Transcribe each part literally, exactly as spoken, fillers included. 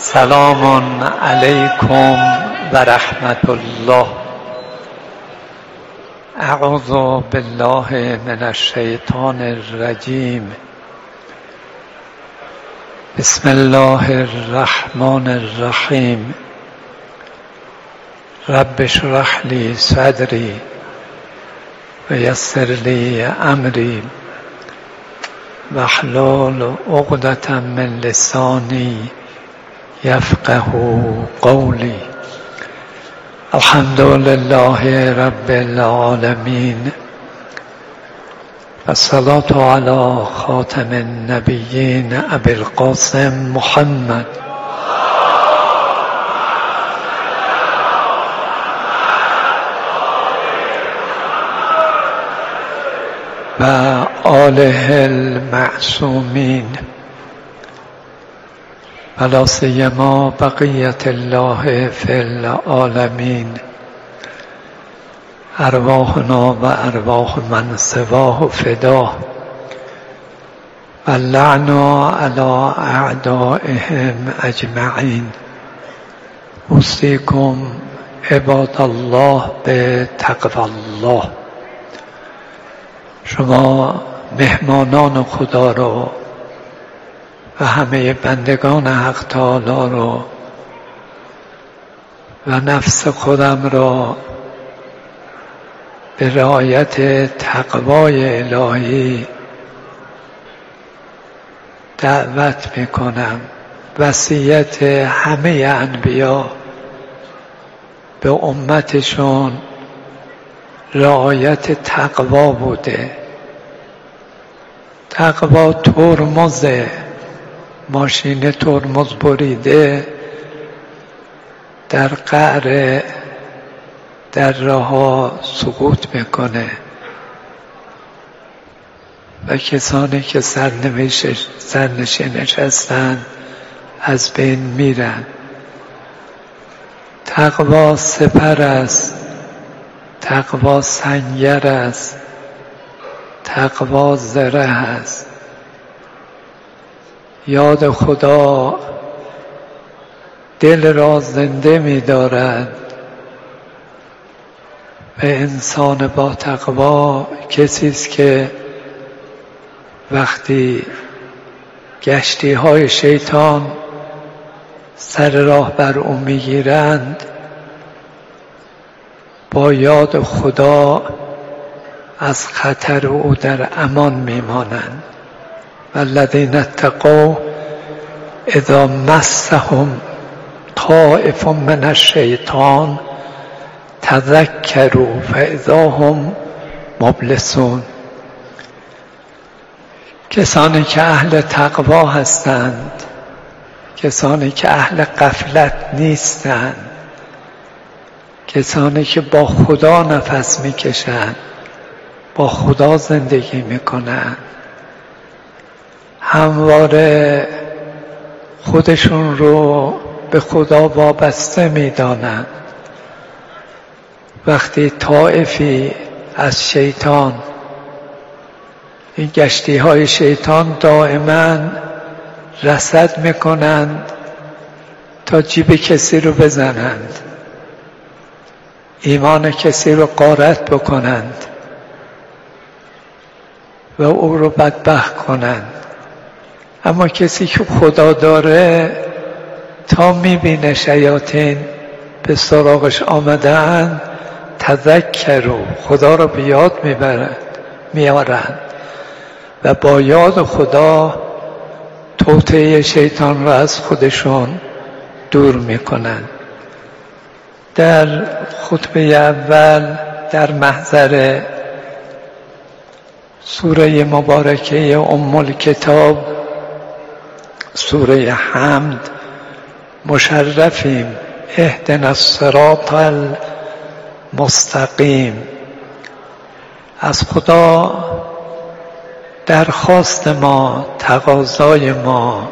سلام علیکم و رحمت الله. اعوذ بالله من الشیطان الرجیم. بسم الله الرحمن الرحیم. رب اشرح لی صدری و یسر لی امری واحلل عقدة من لسانی یفقه قولی. الحمد لله رب العالمین و الصلاة علی خاتم النبیین ابی القاسم محمد و آله المعصومین و لا سیما بقیت الله فی العالمین. ارواحنا و ارواح من سواه فداه و لعنا علی اعدائهم اجمعین. اوصیکم عباد الله به تقوی الله. شما مهمانان خدا رو و همه بندگان حق تعالی رو و نفس خودم را به رعایت تقوای الهی دعوت میکنم. وصیت همه انبیا به امتشون رعایت تقوا بوده. تقوا ترمزه، ماشین ترمز بریده در قعر دره ها سقوط میکنه و کسانی که سرنشینش هستند از بین میرن. تقوا سپر است، تقوا سنگر است، تقوا زره است. یاد خدا دل را زنده می دارد و انسان با تقوا کسی است که وقتی گشتی های شیطان سر راه بر او می گیرند با یاد خدا از خطر او در امان می مانند. والذین اتقوا اذا مسهم طائف من الشیطان تذکروا فاذا هم مبلسون. کسانی که اهل تقوا هستند، کسانی که اهل غفلت نیستند، کسانی که با خدا نفس میکشند، با خدا زندگی میکنند، همواره خودشون رو به خدا وابسته میدانند. وقتی طائفی از شیطان، این گشتی های شیطان دائما رصد میکنند تا جیب کسی رو بزنند، ایمان کسی رو غارت بکنند و او رو بدبخت کنند. اما کسی که خدا داره تا میبینه شیاطین به سراغش آمدن تذکروا، خدا رو به یاد میبرند میارند و با یاد خدا توطئه شیطان را از خودشون دور میکنند. در خطبه اول در محضر سوره مبارکه ام الکتاب سوره حمد مشرفیم. اهدنا الصراط المستقیم. از خدا درخواست ما، تقاضای ما،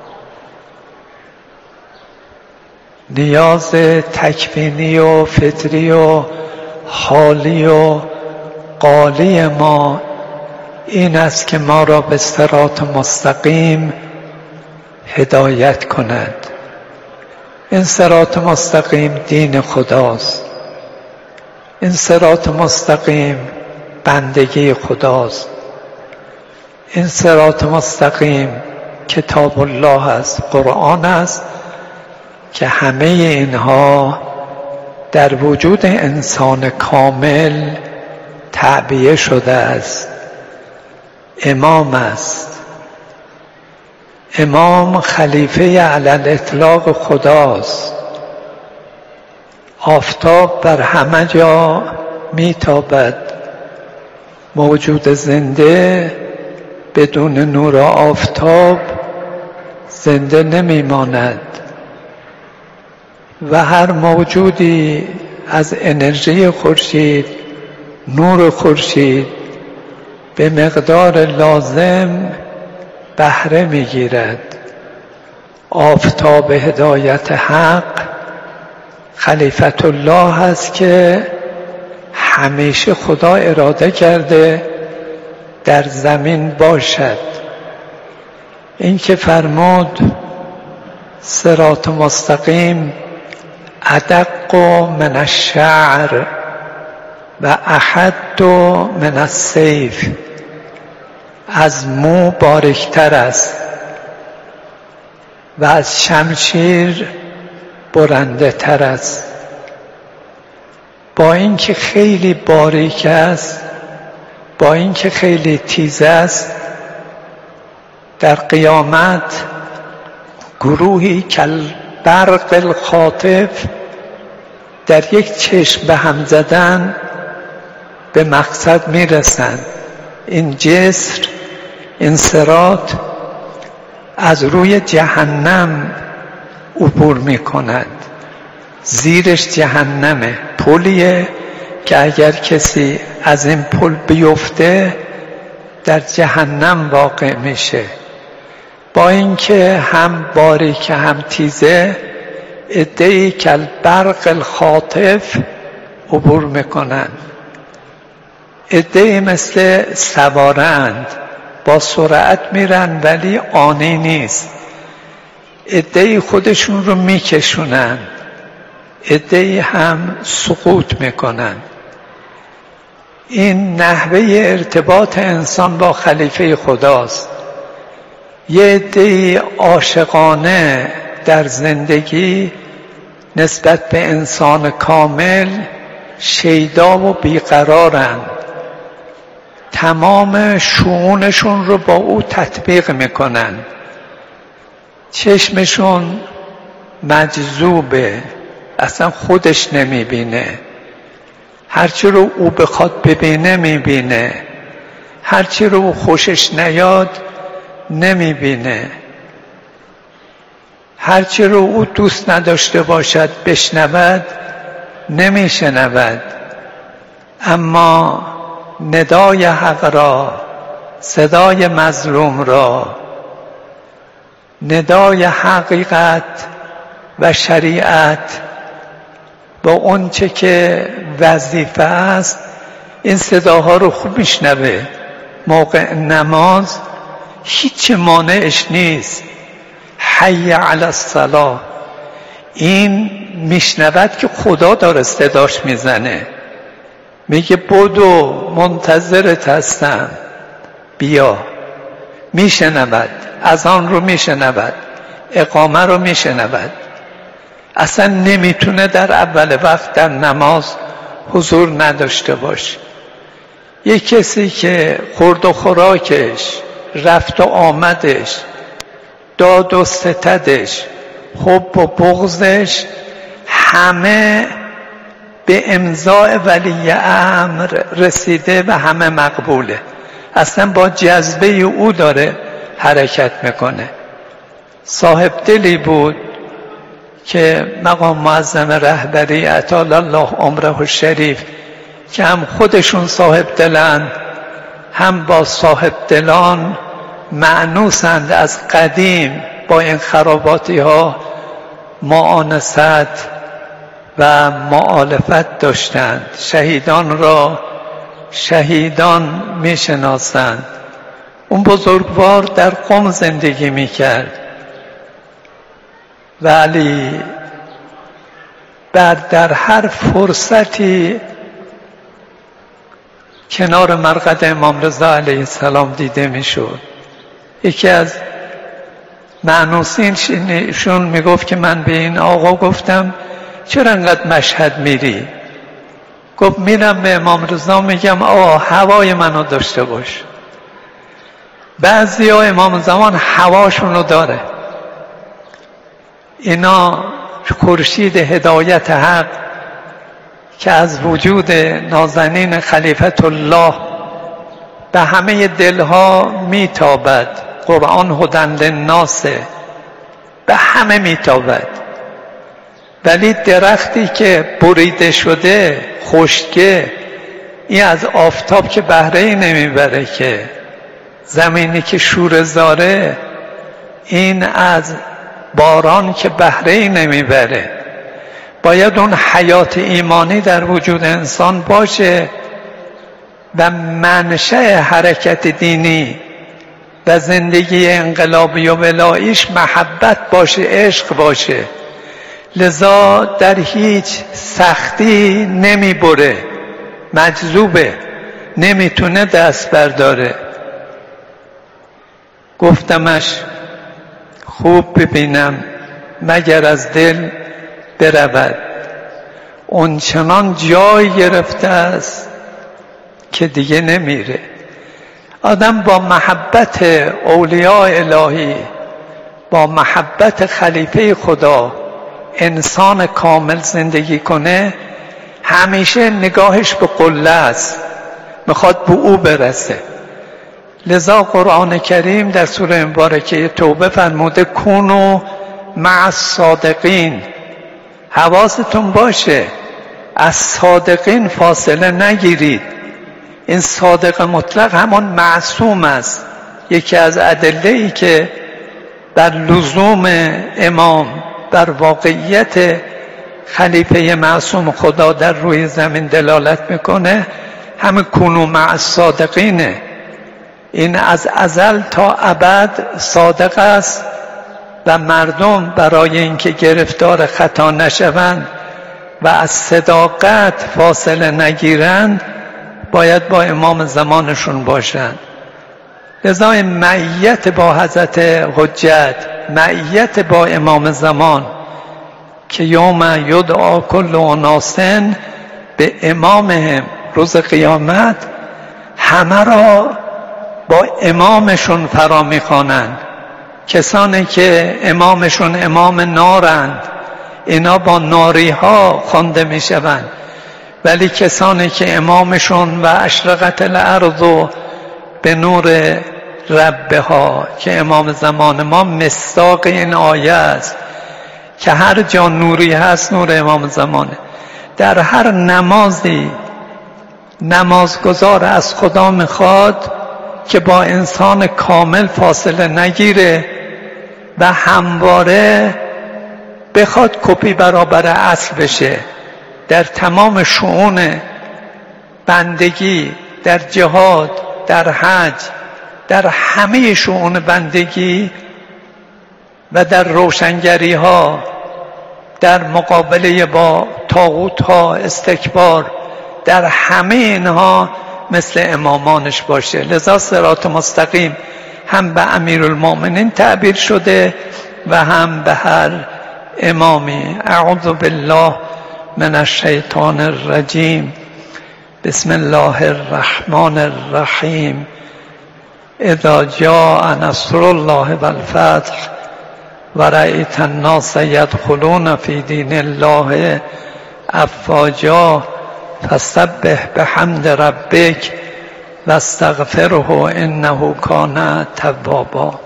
نیاز تکوینی و فطری و حالی و قالی ما این است که ما را به صراط مستقیم هدایت کند. این صراط مستقیم دین خداست، این صراط مستقیم بندگی خداست، این صراط مستقیم کتاب الله است، قرآن است که همه اینها در وجود انسان کامل تعبیه شده است. امام است، امام خلیفه علی الاطلاق خداست. آفتاب بر همه جا میتابد، موجود زنده بدون نور آفتاب زنده نمیماند و هر موجودی از انرژی خورشید، نور خورشید به مقدار لازم بهره میگیرد. آفتاب هدایت حق خلیفت الله است که همیشه خدا اراده کرده در زمین باشد. این که فرمود صراط مستقیم ادق من الشعر و احد من السیف، از مو باریکتر است و از شمشیر برنده تر است. با اینکه خیلی باریک است، با اینکه خیلی تیز است، در قیامت گروهی کل برق الخاطف در یک چشم به هم زدن به مقصد میرسند. این جسر، این صراط از روی جهنم عبور میکند. زیرش جهنمه، پلیه که اگر کسی از این پل بیفته در جهنم واقع میشه. با اینکه هم باریک هم تیزه، عده‌ای کل برق الخاطف عبور میکنند. عده‌ای مثل سوارند، با سرعت میرن ولی آنی نیست. عده‌ای خودشون رو میکشونن، عده‌ای هم سقوط میکنن. این نحوه ارتباط انسان با خلیفه خداست. یه عده‌ای عاشقانه در زندگی نسبت به انسان کامل شیدا و بیقرارند، تمام شؤونشون رو با او تطبیق میکنن. چشمشون مجذوبه، اصلا خودش نمیبینه، هرچی رو او بخواد ببینه میبینه، هرچی رو او خوشش نیاد نمیبینه، هرچی رو او دوست نداشته باشد بشنود نمیشنود. اما ندای حق را، صدای مظلوم را، ندای حقیقت و شریعت با اون چه که وظیفه است، این صداها رو خوب میشنوه. موقع نماز هیچ مانعش نیست. حی علی الصلاة، این میشنود که خدا داره صداش میزنه، میگه بدو منتظرت هستم بیا. میشنود، اذان رو میشنود، اقامه رو میشنود. اصلا نمیتونه در اول وقت در نماز حضور نداشته باشه. یک کسی که خورد و خوراکش، رفت و آمدش، داد و ستدش، حب و بغضش همه به امضای ولی امر رسیده و همه مقبوله. اصلا با جذبه او داره حرکت میکنه. صاحب دلی بود که مقام معظم رهبری اطال الله عمره الشریف که هم خودشون صاحب دلند، هم با صاحب دلان معنوسند، از قدیم با این خراباتی ها معانست و معالفت داشتند. شهیدان را شهیدان میشناسند. اون بزرگوار در قم زندگی میکرد ولی بعد در هر فرصتی کنار مرقد امام رضا علیه السلام دیده میشد. یکی از مأنوسینشون میگفت که من به این آقا گفتم چرا انقدر مشهد میری؟ گفت میرم به امام رضا میگم آقا هوای منو داشته باش. بعضی ها امام زمان هواشونو داره. اینا خورشید هدایت حق که از وجود نازنین خلیفت الله به همه دلها میتابد. قرآن هدی للناس، به همه میتابد. ولی درختی که بریده شده خشکه، این از آفتاب که بهره ای نمیبره، که زمینی که شوره زاره این از باران که بهره ای نمیبره. باید اون حیات ایمانی در وجود انسان باشه و منشأ حرکت دینی و زندگی انقلابی و ولاییش محبت باشه، عشق باشه. لذا در هیچ سختی نمیبره، مجذوبه، نمیتونه دست برداره. گفتمش خوب ببینم مگر از دل برود، اون چنان جای گرفته است که دیگه نمیره. آدم با محبت اولیاء الهی، با محبت خلیفه خدا، انسان کامل زندگی کنه، همیشه نگاهش به قله است، میخواد به او برسه. لذا قرآن کریم در سوره مبارکه توبه فرموده کونوا مع الصادقین. حواستون باشه از صادقین فاصله نگیرید. این صادق مطلق همون معصوم است. یکی از ادله‌ای که در لزوم امام بر واقعیت خلیفه معصوم خدا در روی زمین دلالت میکنه همه کونوا مع الصادقینه. این از ازل تا ابد صادق است و مردم برای اینکه گرفتار خطا نشوند و از صداقت فاصله نگیرند باید با امام زمانشون باشند. لذا معیت با حضرت حجت، معیت با امام زمان که یوم یدعا کل اناس به امامهم، روز قیامت همه را با امامشون فرا میخوانند. کسانی که امامشون امام نارند اینا با ناری ها خوانده میشوند، ولی کسانی که امامشون و اشرقت الارض به نور ربها، که امام زمان ما مصداق این آیه است که هر جا نوری هست نور امام زمانه. در هر نمازی نمازگزار از خدا میخواد که با انسان کامل فاصله نگیره و همواره بخواد کپی برابر اصل بشه. در تمام شؤون بندگی، در جهاد، در حج، در همه شؤون بندگی و در روشنگری ها، در مقابله با طاغوت ها، استکبار، در همه اینها مثل امامانش باشه. لذا صراط مستقیم هم به امیرالمومنین تعبیر شده و هم به هر امامی. اعوذ بالله من الشیطان الرجیم. بسم الله الرحمن الرحیم. اذا جاء نصر الله والفتح ورأیت الناس یدخلون فی دین الله افواجا فسبح بحمد ربک واستغفره انه کان توابا.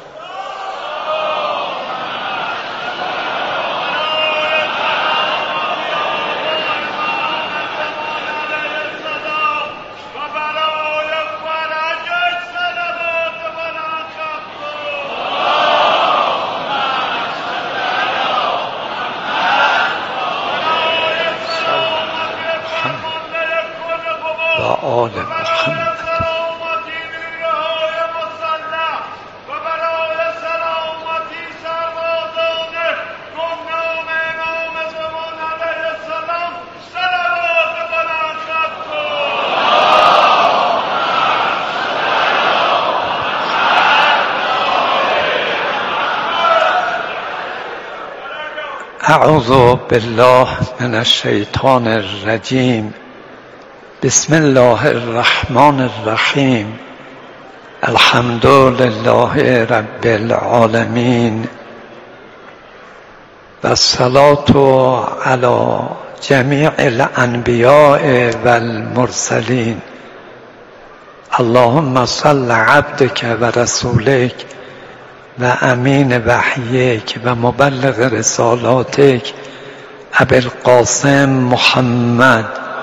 آل محمد. اعوذ بالله من الشیطان الرجیم. بسم الله الرحمن الرحیم. الحمد لله رب العالمین و الصلاة علی جمیع الانبیاء و المرسلین. اللهم صل عبدك و رسولك و امین وحیک و مبلغ رسالاتک ابی القاسم محمد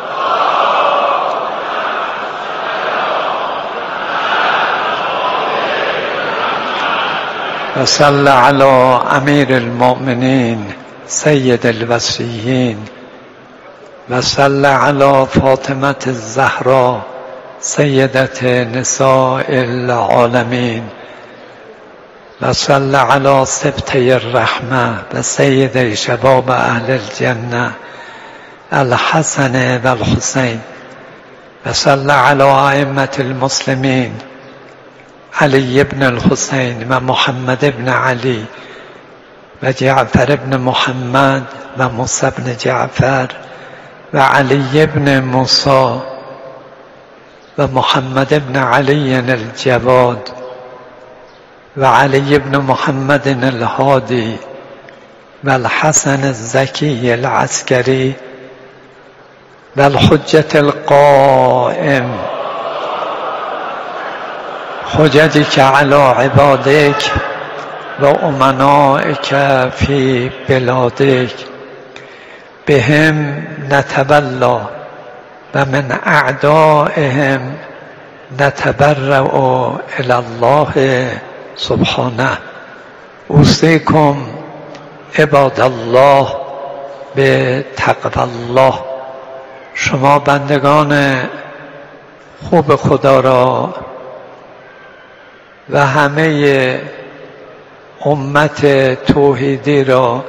و صل علی امیر المؤمنین سید الوصیین و صل علی فاطمة الزهرا سیدة نساء العالمین و صل علی سبطی الرحمة و سید شباب اهل الجنة الحسن و الحسین و صل علی ائمة المسلمین علی بن الحسین و محمد بن علی و جعفر بن محمد و موسی بن جعفر و علی بن موسی و محمد بن علی الجواد و علی بن محمد الهادی و الحسن الزکی العسکری و الحجة القائم حجتك على عبادك و امنائك في بلادك بهم نتولى و من اعدائهم نتبرأ الى الله سبحانه. اوصیکم عباد الله به تقوی الله. شما بندگان خوب خدا را و همه امت توحیدی را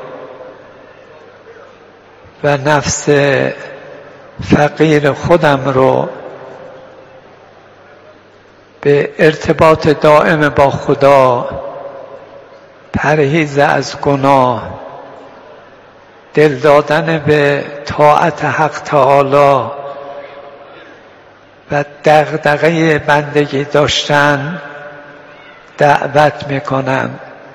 و نفس فقیر خودم رو به ارتباط دائم با خدا، پرهیز از گناه، دل دادن به طاعت حق تعالی و دغدغه بندگی داشتن دعوت میکنم.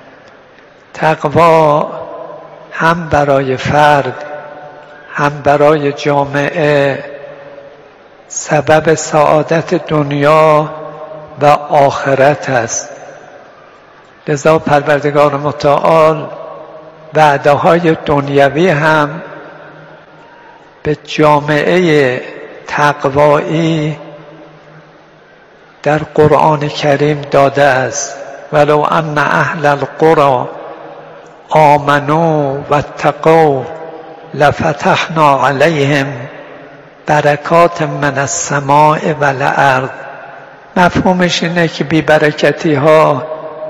تقوا هم برای فرد هم برای جامعه سبب سعادت دنیا و آخرت است. لذا پروردگار متعال وعده های دنیوی هم به جامعه تقوایی در قرآن کریم داده است. ولو ان اهل القرى آمنوا واتقوا لفتحنا علیهم برکات من السماء والارض. مفهومش اینه که بی برکتی ها،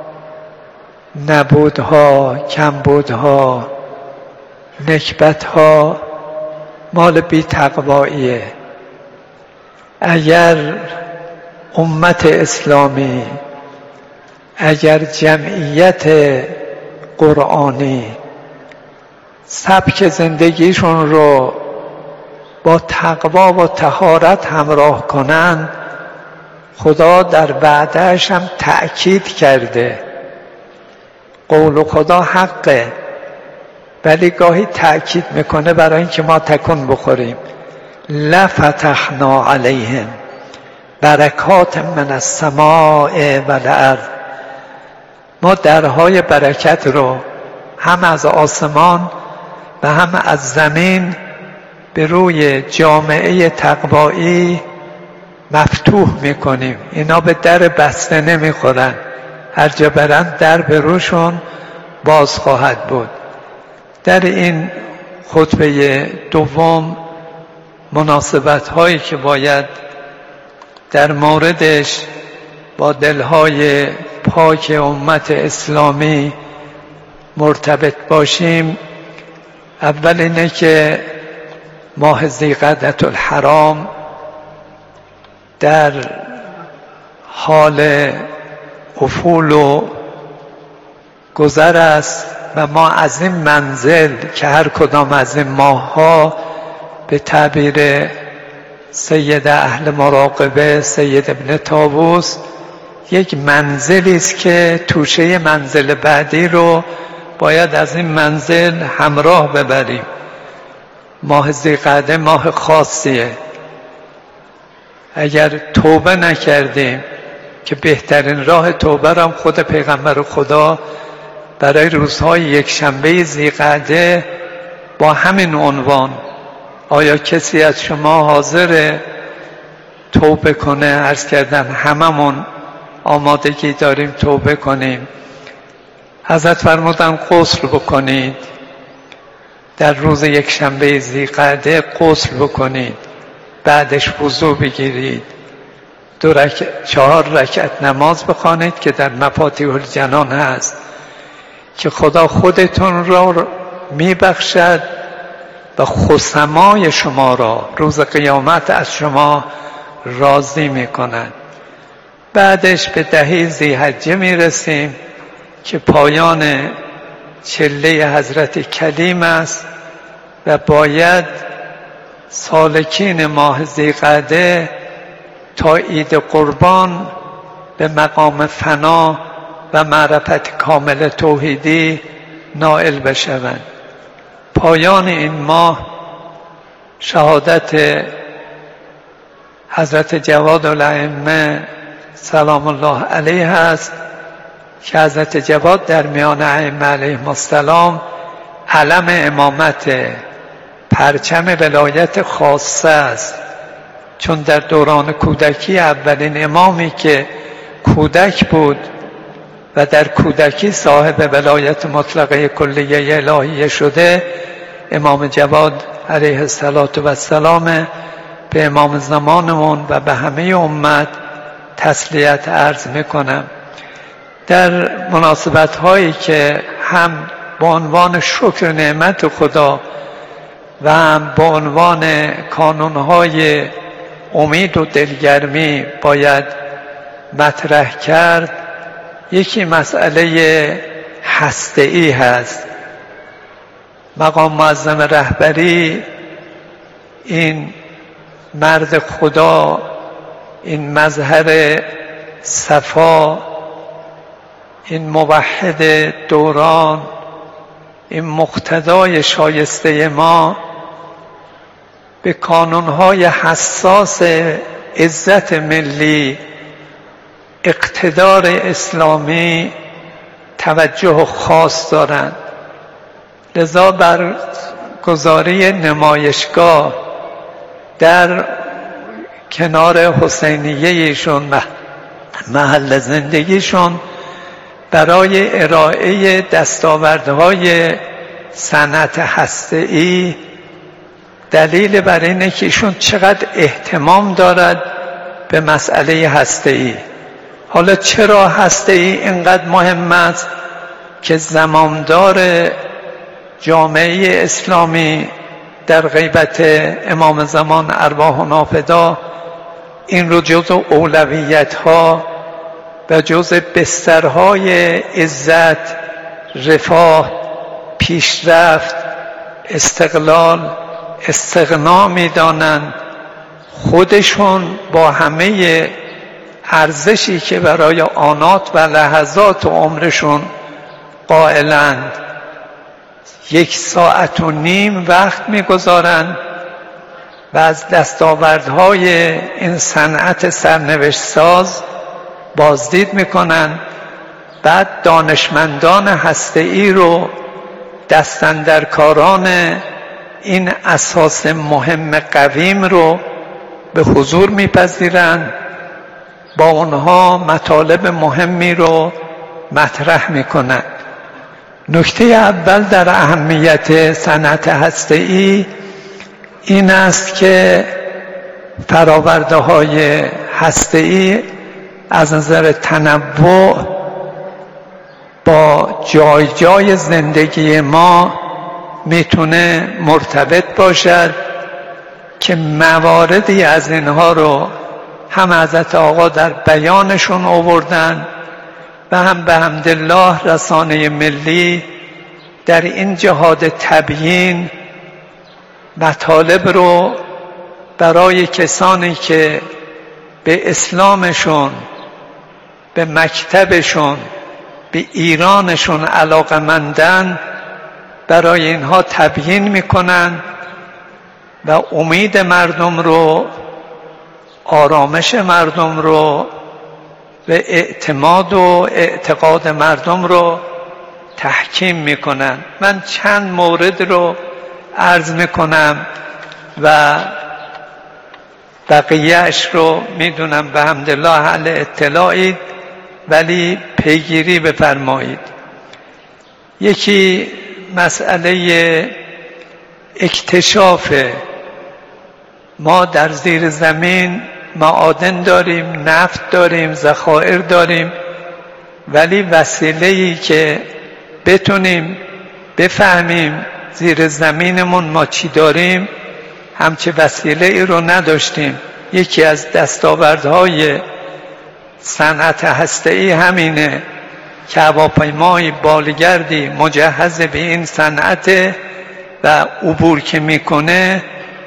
نبودها، کمبودها، نکبت ها مال بی تقواییه. اگر امت اسلامی، اگر جمعیت قرآنی سبک زندگیشون رو با تقوا و طهارت همراه کنند، خدا در وعده‌اش هم تأکید کرده. قول خدا حقه، ولی گاهی تأکید میکنه برای اینکه ما تکون بخوریم. لفتحنا علیهم برکات من السماء والارض. ما درهای برکت رو هم از آسمان و هم از زمین به روی جامعه تقوایی مفتوح میکنیم. اینا به در بسته نمیخورن، هر جا برن در به روشون باز خواهد بود. در این خطبه دوم مناسبت هایی که باید در موردش با دلهای پاک امت اسلامی مرتبط باشیم، اول اینه که ماه ذیقعدة الحرام در حال افول و گذر است و ما از این منزل که هر کدام از این ماه‌ها به تعبیر سید اهل مراقبه سید ابن طاووس یک منزلی است که توشه منزل بعدی رو باید از این منزل همراه ببریم. ماه ذی‌قعده ماه خاصیه. اگر توبه نکردیم که بهترین راه توبه را هم خود پیغمبر خدا برای روزهای یک شنبه ذی‌قعده با همین عنوان، آیا کسی از شما حاضره توبه کنه؟ عرض کردم هممون آمادگی داریم توبه کنیم. حضرت فرمودن غسل بکنید، در روز یک شنبه ذی‌قعده غسل بکنید، بعدش وضو بگیرید، دو رکعت چهار رکعت نماز بخوانید که در مفاتیح الجنان هست که خدا خودتون را میبخشد و خصمای شما را روز قیامت از شما راضی میکند. بعدش به دهه ذی‌حجه میرسیم که پایان چله حضرت کلیم است و باید سالکین ماه ذی‌قعده تا عید قربان به مقام فنا و معرفت کامل توحیدی نائل بشوند. پایان این ماه شهادت حضرت جواد الائمه سلام الله علیه است که حضرت جواد در میان ائمه علیهم السلام علم امامت، پرچم ولایت خاصه است، چون در دوران کودکی اولین امامی که کودک بود و در کودکی صاحب ولایت مطلقه کلیه الهیه شده امام جواد علیه السلام. به امام زمانمون و به همه امت تسلیت عرض میکنم. در مناسبت هایی که هم به عنوان شکر نعمت خدا و هم به عنوان کانون های امید و دلگرمی باید مطرح کرد، یکی مسئله هسته‌ای هست. مقام معظم رهبری این مرد خدا، این مظهر صفا، این موحد دوران، این مقتدای شایسته ما به کانونهای حساس عزت ملی، اقتدار اسلامی توجه خاص دارند. لذا برگزاری نمایشگاه در کنار حسینیه ایشون، محل زندگیشون، برای ارائه دستاوردهای صنعت هسته‌ای دلیل بر اینه که ایشون چقدر اهتمام دارد به مسئله هسته‌ای. حالا چرا هسته‌ای اینقدر مهم است که زمامدار جامعه اسلامی در غیبت امام زمان ارواحنا فدا این رو جزء اولویت‌ها و جزء بسترهای عزت، رفاه، پیشرفت، استقلال، استغنا می‌دانند. خودشون با همه ارزشی که برای آنات و لحظات عمرشون قائلند یک ساعت و نیم وقت می‌گذارند و از دستاوردهای این صنعت سرنوشت ساز بازدید میکنن. بعد دانشمندان هسته‌ای رو دستاندرکاران این اساس مهم قویم رو به حضور میپذیرند، با اونها مطالب مهمی رو مطرح میکنند. نکته اول در اهمیت صنعت هسته‌ای این است که فرآورده‌های هسته‌ای از نظر تنوع با جای جای زندگی ما میتونه مرتبط باشد که مواردی از اینها رو هم حضرت آقا در بیانشون آوردن و هم به حمدالله رسانه ملی در این جهاد تبیین مطالب رو برای کسانی که به اسلامشون، به مکتبشون، به ایرانشون علاقمندن، برای اینها تبیین میکنن و امید مردم رو، آرامش مردم رو و اعتماد و اعتقاد مردم رو تحکیم میکنن. من چند مورد رو عرض میکنم و بقیهش رو میدونم به حمدالله اهل اطلاعید، ولی پیگیری بفرمایید. یکی مسئله اکتشاف. ما در زیر زمین معادن داریم، نفت داریم، ذخایر داریم، ولی وسیله‌ای که بتونیم بفهمیم زیر زمینمون ما چی داریم همچه وسیله ای رو نداشتیم. یکی از دستاوردهای صنعت هسته‌ای همینه که هواپیمای بالگردی مجهز به این صنعت و عبور که میکنه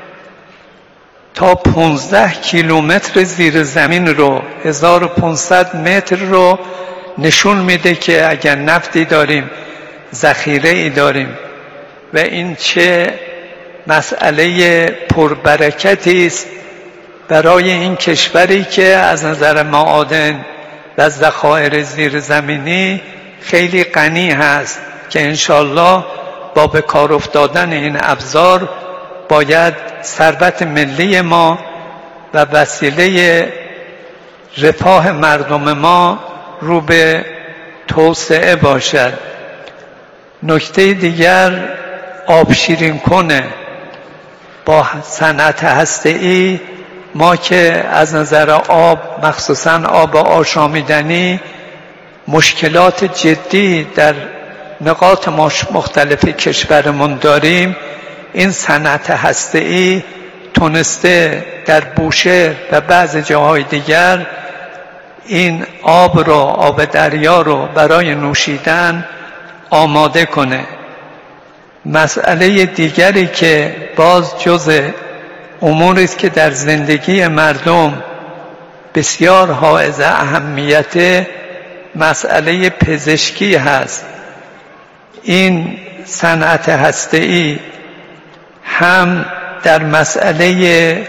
تا پانزده کیلومتر زیر زمین رو، هزار و پانصد متر رو نشون میده که اگر نفتی داریم، ذخیره ای داریم. و این چه مسئله پربرکتی است برای این کشوری که از نظر معادن و ذخایر زیر زمینی خیلی غنی هست، که انشالله با به کار افتادن این ابزار باید ثروت ملی ما و وسیله رفاه مردم ما رو به توسعه باشد. نکته دیگر آب شیرین کنه. با صنعت هسته‌ای ما که از نظر آب، مخصوصا آب آشامیدنی، مشکلات جدی در نقاط مختلف کشورمون داریم، این صنعت هسته‌ای تونسته در بوشهر و بعض جاهای دیگر این آب رو، آب دریا رو برای نوشیدن آماده کنه. مسئله دیگری که باز جز اموری است که در زندگی مردم بسیار حائز اهمیت، مسئله پزشکی هست. این صنعت هسته‌ای هم در مسئله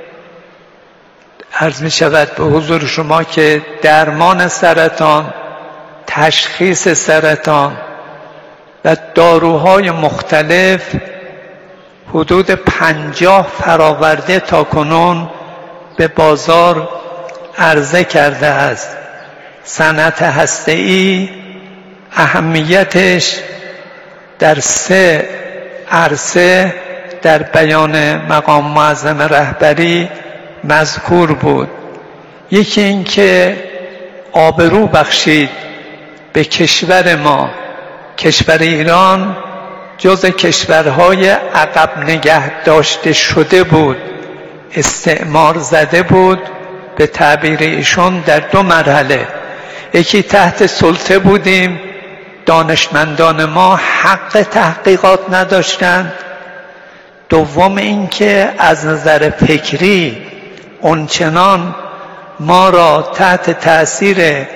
عرض می شود به حضور شما که درمان سرطان، تشخیص سرطان و داروهای مختلف حدود پنجاه فراورده تا کنون به بازار عرضه کرده است. صنعت هسته‌ای اهمیتش در سه عرصه در بیان مقام معظم رهبری مذکور بود. یکی این که آبرو بخشید به کشور ما. کشور ایران جز کشورهای عقب نگه داشته شده بود، استعمار زده بود به تعبیر ایشون در دو مرحله. یکی تحت سلطه بودیم، دانشمندان ما حق تحقیقات نداشتند. دوم اینکه از نظر فکری اونچنان ما را تحت تأثیر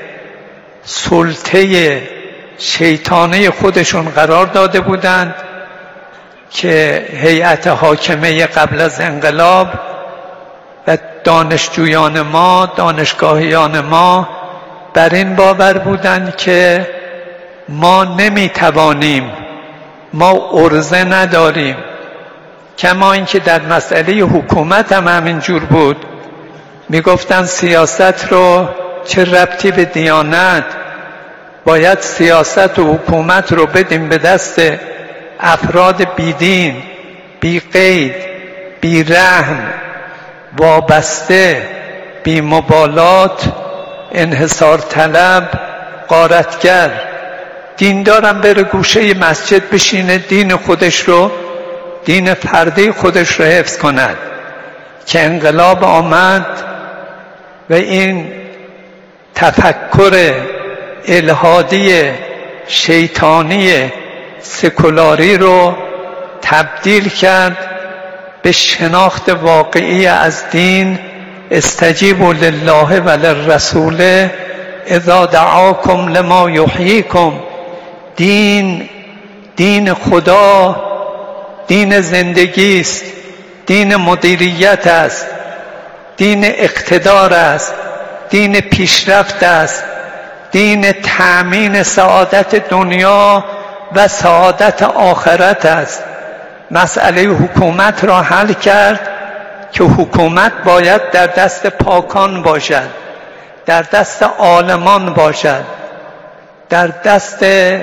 سلطه شیطانه خودشون قرار داده بودند که هیئت حاکمه قبل از انقلاب و دانشجویان ما، دانشگاهیان ما بر این باور بودند که ما نمیتوانیم، ما عرضه نداریم. کما اینکه در مسئله حکومت هم همین جور بود. میگفتن سیاست رو چه ربطی به دیانت، باید سیاست و حکومت رو بدیم به دست افراد بیدین، بی قید، بی رحم، وابسته، بی مبالات، انحصار طلب، غارتگر. دیندارم بره گوشه مسجد بشینه دین خودش رو، دین فردی خودش رو حفظ کند. که انقلاب آمد و این تفکر الهادی شیطانی سکولاری رو تبدیل کرد به شناخت واقعی از دین. استجیبوا لله و للرسول اذا دعاکم لما یحییکم. دین دین خدا دین زندگی است، دین مدیریت است، دین اقتدار است، دین پیشرفت است، دین تأمین سعادت دنیا و سعادت آخرت است. مسئله حکومت را حل کرد که حکومت باید در دست پاکان باشد، در دست عالمان باشد، در دست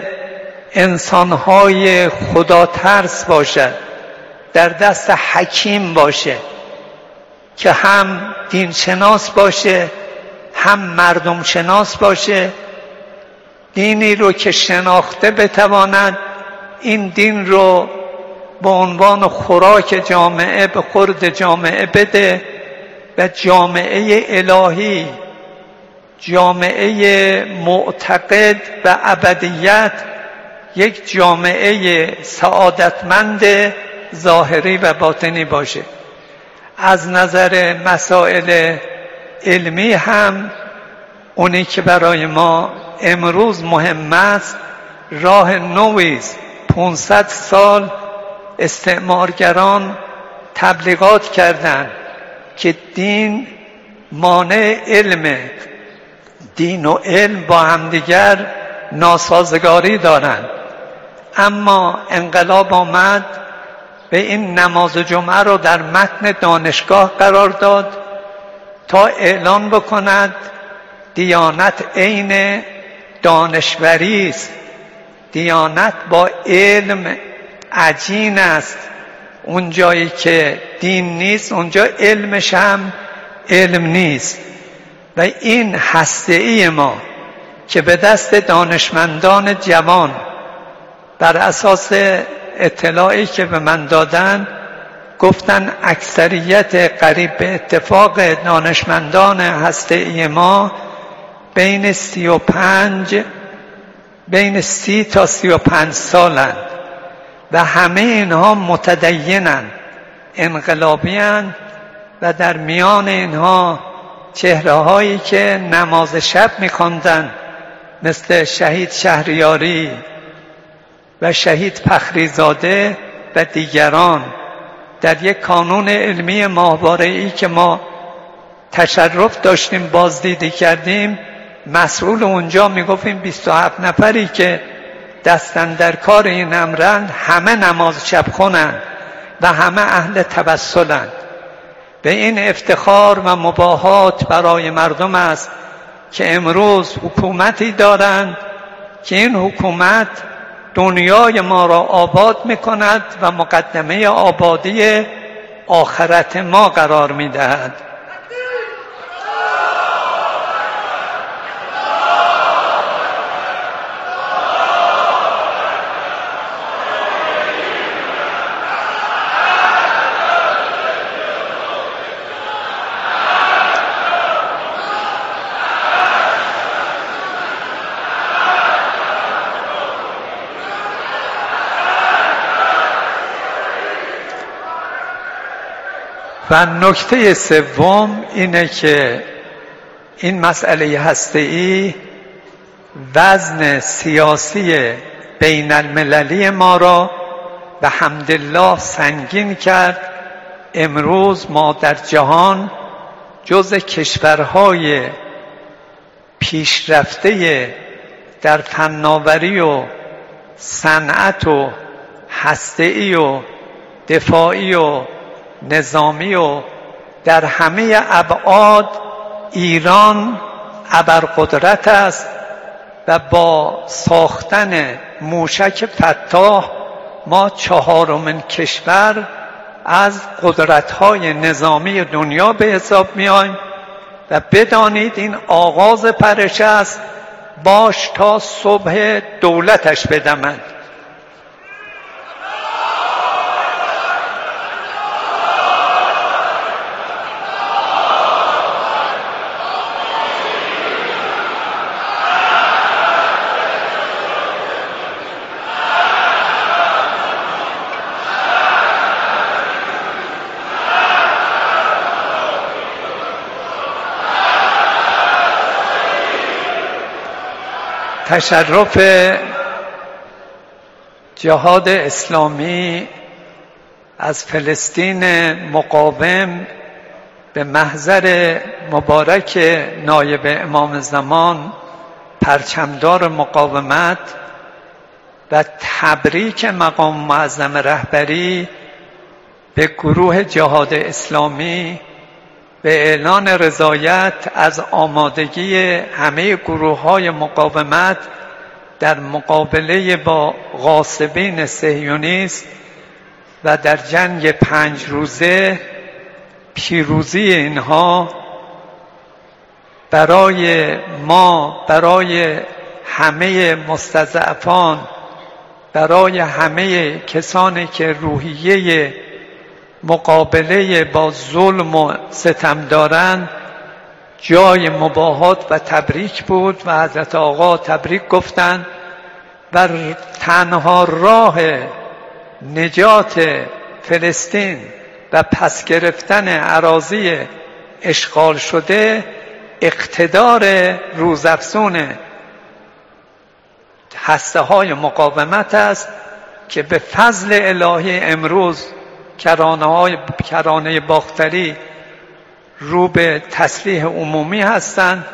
انسانهای خدا ترس باشد، در دست حکیم باشه که هم دین شناس باشه هم مردم شناس باشه. دینی رو که شناخته بتواند این دین رو به عنوان خوراک جامعه به خورد جامعه بده و جامعه الهی، جامعه معتقد به ابدیت، یک جامعه سعادتمند ظاهری و باطنی باشه. از نظر مسائل علمی هم اونی که برای ما امروز مهم است راه نوعی است. پانصد سال استعمارگران تبلیغات کردند که دین مانع علمه، دین و علم با همدیگر ناسازگاری دارند. اما انقلاب آمد و این نماز جمعه رو در متن دانشگاه قرار داد تا اعلان بکند دیانت عین دانشوری است، دیانت با علم عجین است. اون جایی که دین نیست اونجا علمش هم علم نیست. و این هسته‌ای ما که به دست دانشمندان جوان بر اساس اطلاعی که به من دادن گفتن اکثریت قریب به اتفاق دانشمندان هسته‌ای ما بین سی و پنج بین سی تا سی و پنج سالند و همه اینها متدینند، انقلابی‌اند و در میان اینها چهره هایی که نماز شب می‌خواندند مثل شهید شهریاری و شهید فخریزاده و دیگران. در یک کانون علمی ماهواره‌ای که ما تشرف داشتیم بازدیدی کردیم، مسئول اونجا میگفتیم بیست و هفت نفری که دستن در کار این امرند همه نماز شب خونند و همه اهل توسلند. به این افتخار و مباهات برای مردم است که امروز حکومتی دارند که این حکومت دنیای ما را آباد میکند و مقدمه آبادی آخرت ما قرار میدهد. و نکته سوم اینه که این مسئله هسته‌ای وزن سیاسی بین المللی ما را به حمدالله سنگین کرد. امروز ما در جهان جز کشورهای پیشرفته در فناوری و صنعت و هسته‌ای و دفاعی و نظامی و در همه ابعاد ایران ابرقدرت است و با ساختن موشک فتاح ما چهارمین کشور از قدرت‌های نظامی دنیا به حساب میایم. و بدانید این آغاز پرش است، باش تا صبح دولتش بدمد. تشرف جهاد اسلامی از فلسطین مقاوم به محضر مبارک نایب امام زمان پرچمدار مقاومت و تبریک مقام معظم رهبری به گروه جهاد اسلامی به اعلان رضایت از آمادگی همه گروه‌های مقاومت در مقابله با غاصبین صهیونیست و در جنگ پنج روزه پیروزی اینها برای ما، برای همه مستضعفان، برای همه کسانی که روحیه مقابله با ظلم و ستم دارند جای مباهات و تبریک بود و حضرت آقا تبریک گفتند و تنها راه نجات فلسطین و پس گرفتن اراضی اشغال شده اقتدار روزافزون هسته های مقاومت است که به فضل الهی امروز کرانه های کرانه باختری رو به تسلیح عمومی هستند.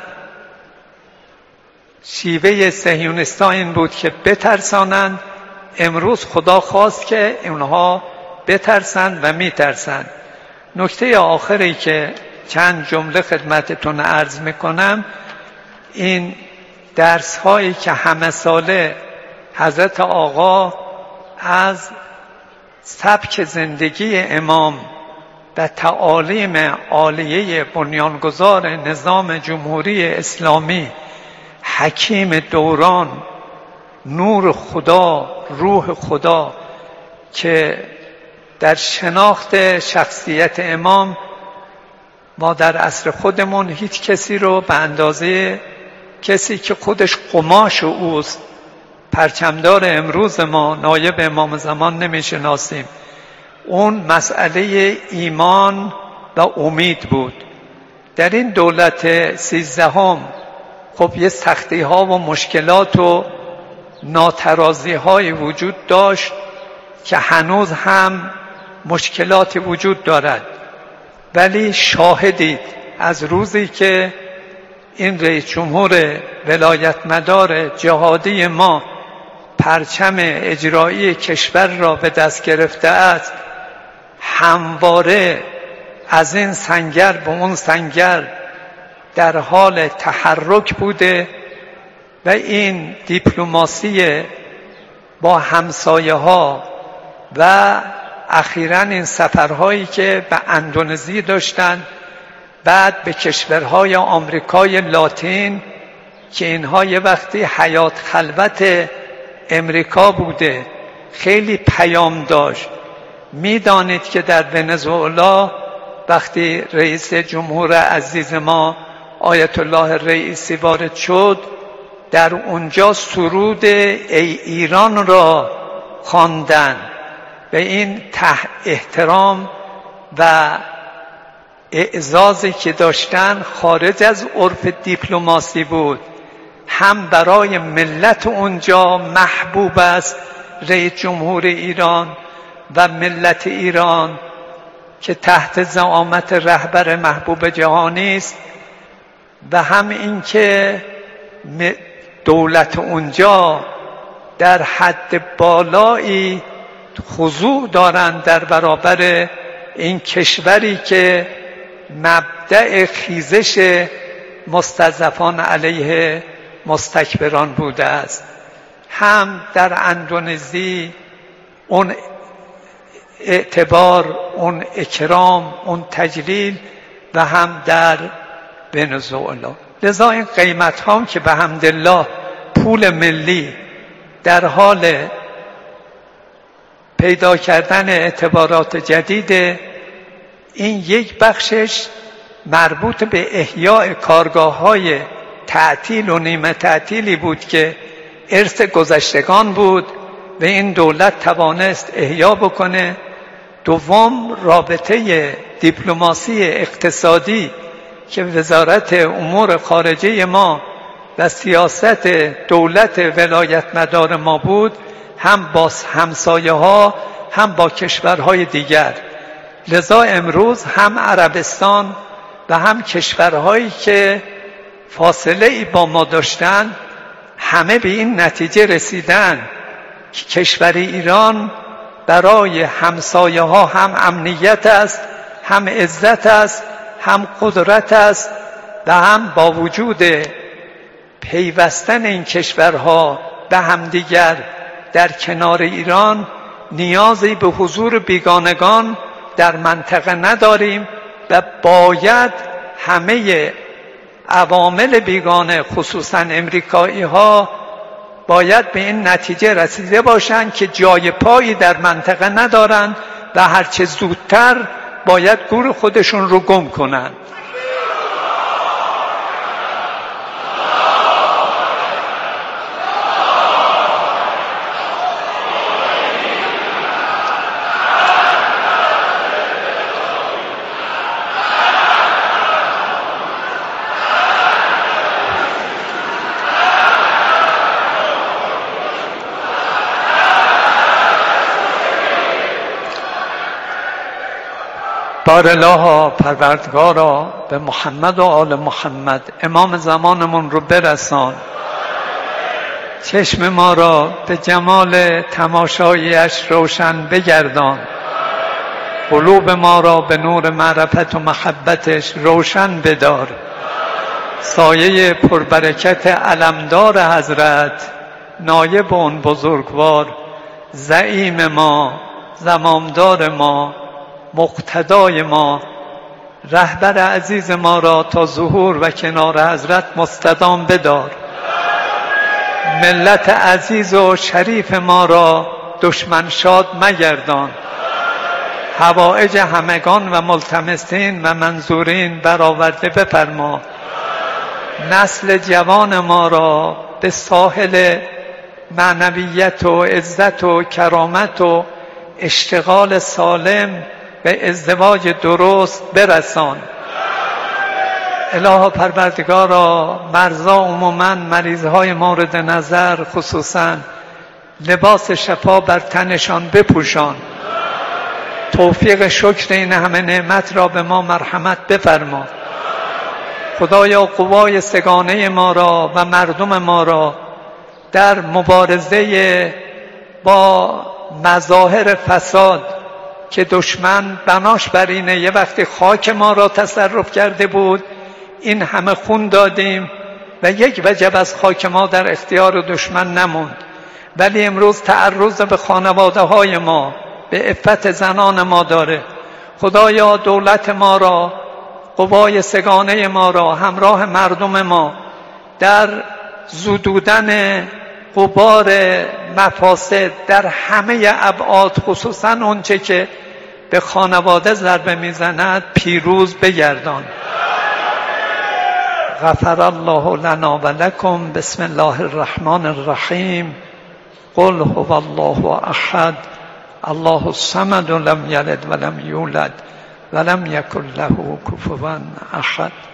شیوه صهیونیست‌ها این بود که بترسانند. امروز خدا خواست که اونها بترسند و میترسند. نکته آخری که چند جمله خدمتتون عرض میکنم، این درس هایی که همه ساله حضرت آقا از سبک زندگی امام و تعالیم عالیه بنیانگذار نظام جمهوری اسلامی حکیم دوران نور خدا، روح خدا، که در شناخت شخصیت امام ما در عصر خودمون هیچ کسی رو به اندازه کسی که خودش قماش اوست، پرچمدار امروز ما، نایب امام زمان، نمیشناسیم. اون مسئله ایمان و امید بود. در این دولت سیزدهم خب یه سختی ها و مشکلات و ناترازی های وجود داشت که هنوز هم مشکلات وجود دارد، ولی شاهدید از روزی که این رئیس جمهور ولایت مدار جهادی ما پرچم اجرایی کشور را به دست گرفته است، همواره از این سنگر به اون سنگر در حال تحرک بوده و این دیپلماسی با همسایه ها و اخیراً این سفرهایی که به اندونزی داشتن، بعد به کشورهای آمریکای لاتین که اینها یه وقتی حیات خلوت امریکا بوده، خیلی پیام داشت. میدانید که در ونزوئلا وقتی رئیس جمهور عزیز ما آیت الله رئیسی وارد شد، در اونجا سرود ای ایران را خواندند. به این احترام و اعزازی که داشتن خارج از عرف دیپلماسی بود. هم برای ملت اونجا محبوب است رئیس جمهور ایران و ملت ایران که تحت زعامت رهبر محبوب جهانی است، و هم این که دولت اونجا در حد بالایی خضوع دارند در برابر این کشوری که مبدأ خیزش مستضعفان علیه مستکبران بوده است. هم در اندونزی اون اعتبار، اون اکرام، اون تجلیل، و هم در ونزوئلا. لذا این قیمت هم که به حمدالله پول ملی در حال پیدا کردن اعتبارات جدید، این یک بخشش مربوط به احیاء کارگاه‌های تعطیل و نیمه تعطیلی بود که ارث گذشتگان بود و این دولت توانست احیا بکنه. دوم، رابطه دیپلماسی اقتصادی که وزارت امور خارجه ما و سیاست دولت ولایت مدار ما بود، هم با همسایه ها هم با کشورهای دیگر. لذا امروز هم عربستان و هم کشورهایی که فاصله ای با ما داشتن همه به این نتیجه رسیدن که کشور ایران برای همسایه ها هم امنیت است، هم عزت است، هم قدرت است و هم با وجود پیوستن این کشورها به همدیگر در کنار ایران نیازی به حضور بیگانگان در منطقه نداریم و باید همه عوامل بیگانه خصوصا امریکایی ها باید به این نتیجه رسیده باشند که جای پایی در منطقه ندارند و هرچه زودتر باید گور خودشون رو گم کنند. بار الله پروردگارا به محمد و آل محمد امام زمانمون رو برسان، چشم ما را به جمال تماشاییش روشن بگردان، قلوب ما را به نور معرفت و محبتش روشن بدار. سایه پربرکت علمدار حضرت، نایب اون بزرگوار، زعیم ما، زمامدار ما، مقتدای ما، رهبر عزیز ما را تا ظهور و کنار حضرت مستدام بدار. ملت عزیز و شریف ما را دشمن شاد مگردان. حوائج همگان و ملتمسین و منظورین برآورده بفرما. نسل جوان ما را به ساحل معنویت و عزت و کرامت و اشتغال سالم به ازدواج درست برسان. اله پروردگارا مرضا عموماً مریضهای مورد نظر خصوصاً لباس شفا بر تنشان بپوشان. توفیق شکر این همه نعمت را به ما مرحمت بفرما. خدایا قوای سگانه ما را و مردم ما را در مبارزه با مظاهر فساد که دشمن بناش بر اینه یه وقتی خاک ما را تصرف کرده بود، این همه خون دادیم و یک وجب از خاک ما در اختیار دشمن نموند، ولی امروز تعرض به خانواده های ما، به عفت زنان ما داره. خدایا دولت ما را، قوای سگانه ما را، همراه مردم ما در زدودن غبار مفاسد در همه ابعاد، خصوصا اونچه که به خانواده ضربه میزند، پیروز بگردان. غفر الله لنا و لکم. بسم الله الرحمن الرحیم. قل هو الله احد الله الصمد لم یلد ولم یولد ولم یکن له کفوا احد.